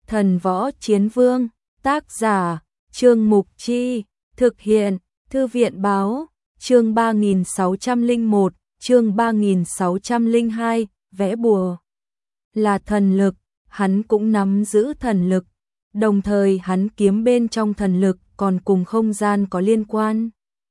Thần Võ Chiến Vương, tác giả, Trương Mục Chi, thực hiện, Thư viện Báo, chương 3601, chương 3602, vẽ bùa. Là thần lực, hắn cũng nắm giữ thần lực, đồng thời hắn kiếm bên trong thần lực còn cùng không gian có liên quan.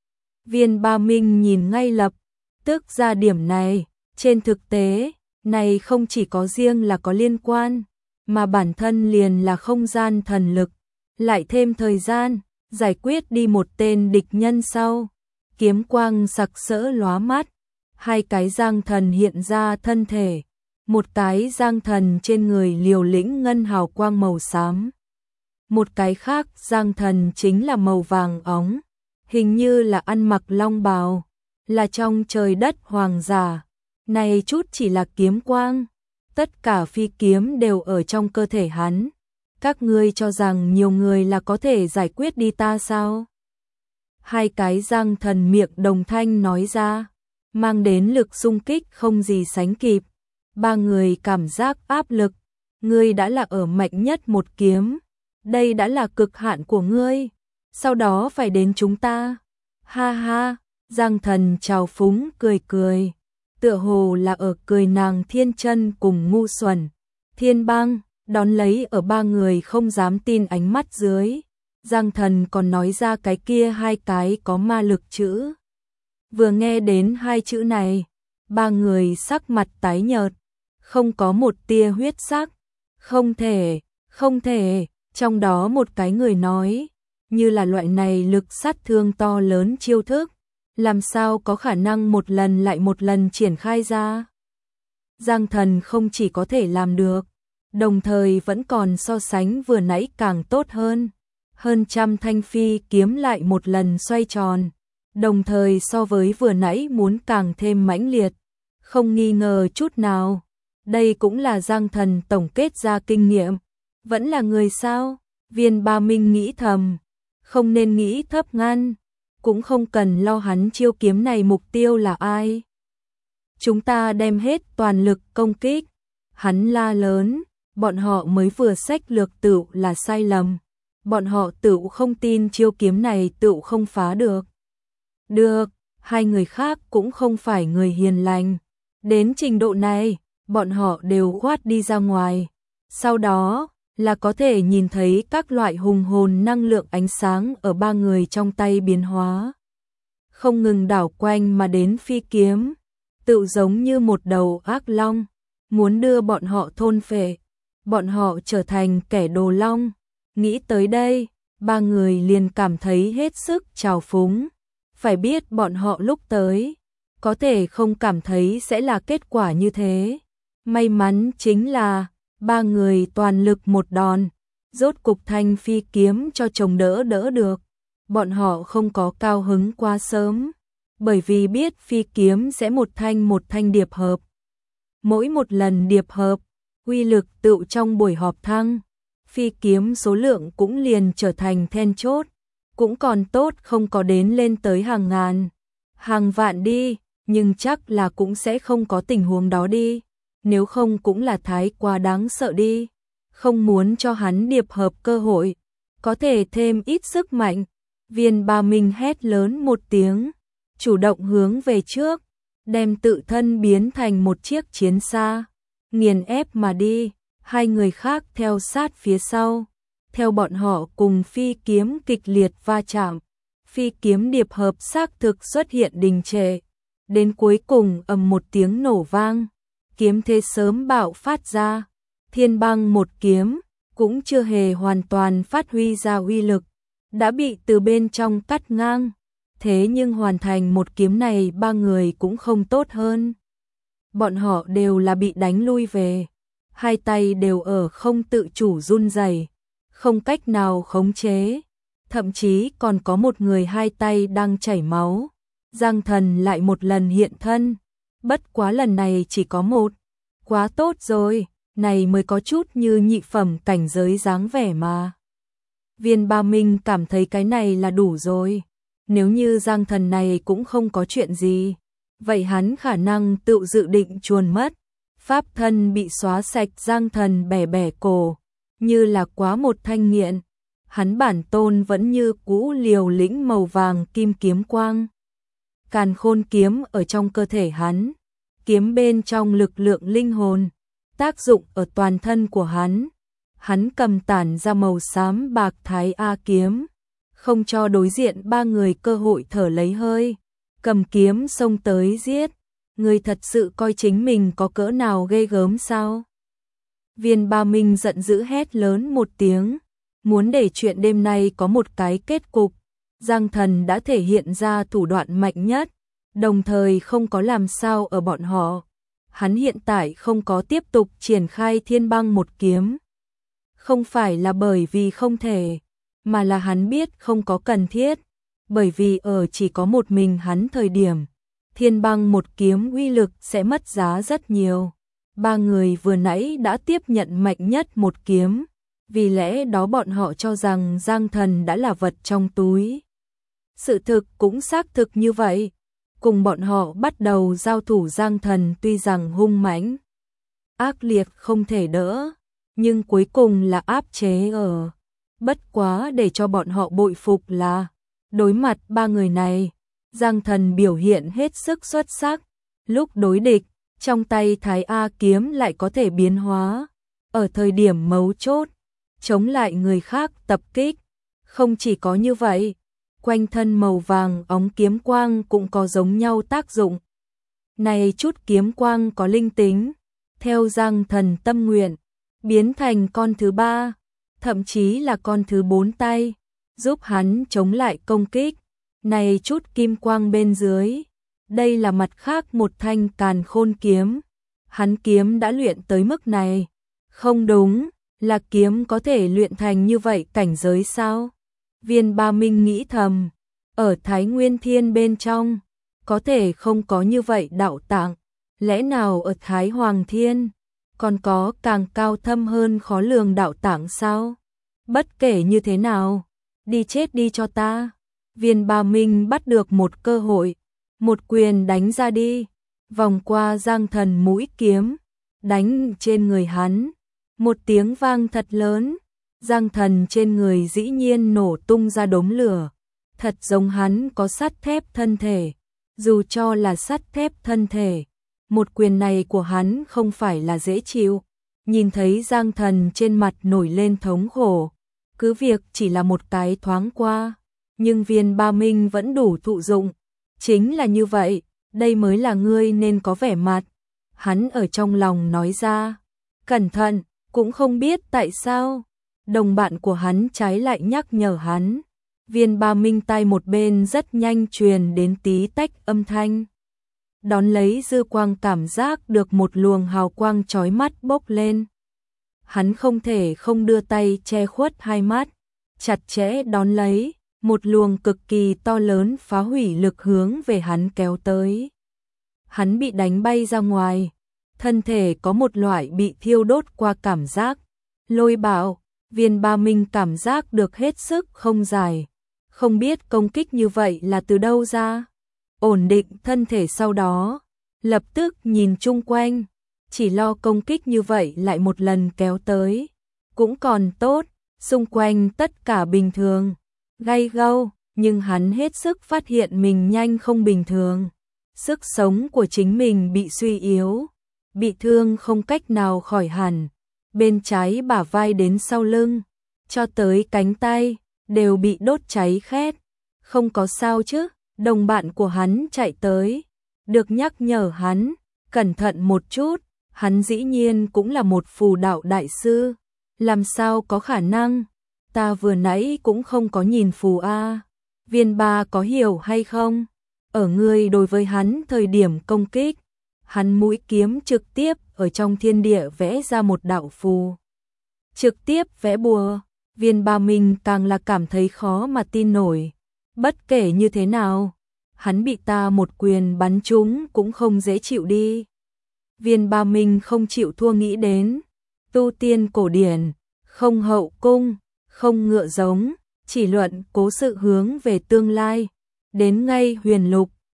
Viên Ba Minh nhìn ngay lập tức ra điểm này, trên thực tế, này không chỉ có riêng là có liên quan, mà bản thân liền là không gian thần lực, lại thêm thời gian, giải quyết đi một tên địch nhân sau. Kiếm quang sặc sỡ lóa mắt, hai cái giang thần hiện ra thân thể, một cái giang thần trên người liều lĩnh ngân hào quang màu xám. Một cái khác giang thần chính là màu vàng óng, hình như là ăn mặc long bào, là trong trời đất hoàng giả. Này chút chỉ là kiếm quang, tất cả phi kiếm đều ở trong cơ thể hắn. Các ngươi cho rằng nhiều người là có thể giải quyết đi ta sao? Hai cái giang thần miệng đồng thanh nói ra, mang đến lực xung kích không gì sánh kịp. Ba người cảm giác áp lực, ngươi đã là ở mạnh nhất một kiếm, đây đã là cực hạn của ngươi, sau đó phải đến chúng ta. Ha ha, giang thần trào phúng cười cười, tựa hồ là ở cười nàng thiên chân cùng ngu xuẩn. Thiên Bang đón lấy ở ba người không dám tin ánh mắt dưới. Giang thần còn nói ra cái kia hai cái có ma lực chữ. Vừa nghe đến hai chữ này, ba người sắc mặt tái nhợt, không có một tia huyết sắc. Không thể, không thể, trong đó một cái người nói, như là loại này lực sát thương to lớn chiêu thức, làm sao có khả năng một lần lại một lần triển khai ra. Giang thần không chỉ có thể làm được, đồng thời vẫn còn so sánh vừa nãy càng tốt hơn. Hơn trăm thanh phi kiếm lại một lần xoay tròn, đồng thời so với vừa nãy muốn càng thêm mãnh liệt, không nghi ngờ chút nào. Đây cũng là giang thần tổng kết ra kinh nghiệm. Vẫn là người sao? Viên Ba Minh nghĩ thầm, không nên nghĩ thấp ngăn, cũng không cần lo hắn chiêu kiếm này mục tiêu là ai. Chúng ta đem hết toàn lực công kích. Hắn la lớn, bọn họ mới vừa sách lược tựu là sai lầm. Bọn họ tựu không tin chiêu kiếm này tựu không phá được. Được, hai người khác cũng không phải người hiền lành. Đến trình độ này, bọn họ đều khoát đi ra ngoài. Sau đó, là có thể nhìn thấy các loại hùng hồn năng lượng ánh sáng ở ba người trong tay biến hóa. Không ngừng đảo quanh mà đến phi kiếm, tựu giống như một đầu ác long, muốn đưa bọn họ thôn phệ. Bọn họ trở thành kẻ đồ long. Nghĩ tới đây, ba người liền cảm thấy hết sức trào phúng. Phải biết bọn họ lúc tới, có thể không cảm thấy sẽ là kết quả như thế. May mắn chính là, ba người toàn lực một đòn, rốt cục thanh phi kiếm cho chồng đỡ được. Bọn họ không có cao hứng quá sớm, bởi vì biết phi kiếm sẽ một thanh điệp hợp. Mỗi một lần điệp hợp, uy lực tựu trong buổi họp thăng. Phi kiếm số lượng cũng liền trở thành then chốt, cũng còn tốt không có đến lên tới hàng ngàn, hàng vạn đi, nhưng chắc là cũng sẽ không có tình huống đó đi, nếu không cũng là thái quá đáng sợ đi, không muốn cho hắn điệp hợp cơ hội, có thể thêm ít sức mạnh. Viên Ba Minh hét lớn một tiếng, chủ động hướng về trước, đem tự thân biến thành một chiếc chiến xa, nghiền ép mà đi. Hai người khác theo sát phía sau, theo bọn họ cùng phi kiếm kịch liệt va chạm, phi kiếm điệp hợp xác thực xuất hiện đình trệ, đến cuối cùng ầm một tiếng nổ vang, kiếm thế sớm bạo phát ra. Thiên Bang một kiếm cũng chưa hề hoàn toàn phát huy ra uy lực, đã bị từ bên trong cắt ngang, thế nhưng hoàn thành một kiếm này ba người cũng không tốt hơn. Bọn họ đều là bị đánh lui về. Hai tay đều ở không tự chủ run rẩy, không cách nào khống chế, thậm chí còn có một người hai tay đang chảy máu. Giang thần lại một lần hiện thân, bất quá lần này chỉ có một. Quá tốt rồi, này mới có chút như nhị phẩm cảnh giới dáng vẻ mà. Viên Ba Minh cảm thấy cái này là đủ rồi, nếu như giang thần này cũng không có chuyện gì, vậy hắn khả năng tự dự định chuồn mất. Pháp thân bị xóa sạch, giang thần bẻ cổ, như là quá một thanh nghiện. Hắn bản tôn vẫn như cũ liều lĩnh màu vàng kim kiếm quang. Càn khôn kiếm ở trong cơ thể hắn, kiếm bên trong lực lượng linh hồn, tác dụng ở toàn thân của hắn. Hắn cầm tản ra màu xám bạc Thái A kiếm, không cho đối diện ba người cơ hội thở lấy hơi, cầm kiếm xông tới giết. Người thật sự coi chính mình có cỡ nào ghê gớm sao? Viên Ba Minh giận dữ hét lớn một tiếng, muốn để chuyện đêm nay có một cái kết cục. Giang Thần đã thể hiện ra thủ đoạn mạnh nhất, đồng thời không có làm sao ở bọn họ. Hắn hiện tại không có tiếp tục triển khai Thiên Băng một kiếm. Không phải là bởi vì không thể, mà là hắn biết không có cần thiết, bởi vì ở chỉ có một mình hắn thời điểm, Thiên Băng một kiếm uy lực sẽ mất giá rất nhiều. Ba người vừa nãy đã tiếp nhận mạnh nhất một kiếm, vì lẽ đó bọn họ cho rằng Giang Thần đã là vật trong túi. Sự thực cũng xác thực như vậy. Cùng bọn họ bắt đầu giao thủ, Giang Thần tuy rằng hung mãnh, ác liệt không thể đỡ, nhưng cuối cùng là áp chế ở. Bất quá để cho bọn họ bội phục là, đối mặt ba người này, Giang Thần biểu hiện hết sức xuất sắc. Lúc đối địch, trong tay Thái A kiếm lại có thể biến hóa, ở thời điểm mấu chốt, chống lại người khác tập kích. Không chỉ có như vậy, quanh thân màu vàng óng kiếm quang cũng có giống nhau tác dụng. Này chút kiếm quang có linh tính, theo Giang Thần tâm nguyện, biến thành con thứ ba, thậm chí là con thứ 4 tay, giúp hắn chống lại công kích. Này chút kim quang bên dưới, đây là mặt khác một thanh càn khôn kiếm. Hắn kiếm đã luyện tới mức này. Không đúng, là kiếm có thể luyện thành như vậy cảnh giới sao? Viên Ba Minh nghĩ thầm, ở Thái Nguyên Thiên bên trong, có thể không có như vậy đạo tạng, lẽ nào ở Thái Hoàng Thiên còn có càng cao thâm hơn khó lường đạo tạng sao? Bất kể như thế nào, đi chết đi cho ta. Viên Ba Minh bắt được một cơ hội, một quyền đánh ra đi, vòng qua Giang Thần mũi kiếm, đánh trên người hắn. Một tiếng vang thật lớn, Giang Thần trên người dĩ nhiên nổ tung ra đốm lửa, thật giống hắn có sắt thép thân thể. Dù cho là sắt thép thân thể, một quyền này của hắn không phải là dễ chịu. Nhìn thấy Giang Thần trên mặt nổi lên thống khổ, cứ việc chỉ là một cái thoáng qua, nhưng Viên Ba Minh vẫn đủ thụ dụng. Chính là như vậy, đây mới là ngươi nên có vẻ mặt. Hắn ở trong lòng nói ra, cẩn thận. Cũng không biết tại sao, đồng bạn của hắn trái lại nhắc nhở hắn. Viên Ba Minh tai một bên rất nhanh truyền đến tí tách âm thanh. Đón lấy dư quang cảm giác được một luồng hào quang chói mắt bốc lên. Hắn không thể không đưa tay che khuất hai mắt, chặt chẽ đón lấy, một luồng cực kỳ to lớn phá hủy lực hướng về hắn kéo tới. Hắn bị đánh bay ra ngoài. Thân thể có một loại bị thiêu đốt qua cảm giác. Lôi bạo, Viên Ba Minh cảm giác được hết sức không dài. Không biết công kích như vậy là từ đâu ra. Ổn định thân thể sau đó, lập tức nhìn chung quanh. Chỉ lo công kích như vậy lại một lần kéo tới. Cũng còn tốt, xung quanh tất cả bình thường. Gay gâu, nhưng hắn hết sức phát hiện mình nhanh không bình thường. Sức sống của chính mình bị suy yếu. Bị thương không cách nào khỏi hẳn, bên trái bả vai đến sau lưng, cho tới cánh tay, đều bị đốt cháy khét. Không có sao chứ? Đồng bạn của hắn chạy tới, được nhắc nhở hắn, cẩn thận một chút, hắn dĩ nhiên cũng là một phù đạo đại sư. Làm sao có khả năng? Ta vừa nãy cũng không có nhìn phù a. Viên Ba có hiểu hay không? Ở ngươi đối với hắn thời điểm công kích, hắn mũi kiếm trực tiếp ở trong thiên địa vẽ ra một đạo phù. Trực tiếp vẽ bùa, Viên Ba Minh càng là cảm thấy khó mà tin nổi. Bất kể như thế nào, hắn bị ta một quyền bắn trúng cũng không dễ chịu đi. Viên Ba Minh không chịu thua nghĩ đến. Tu tiên cổ điển, không hậu cung, không ngựa giống, chỉ luận cố sự hướng về tương lai. Đến ngay huyền lục,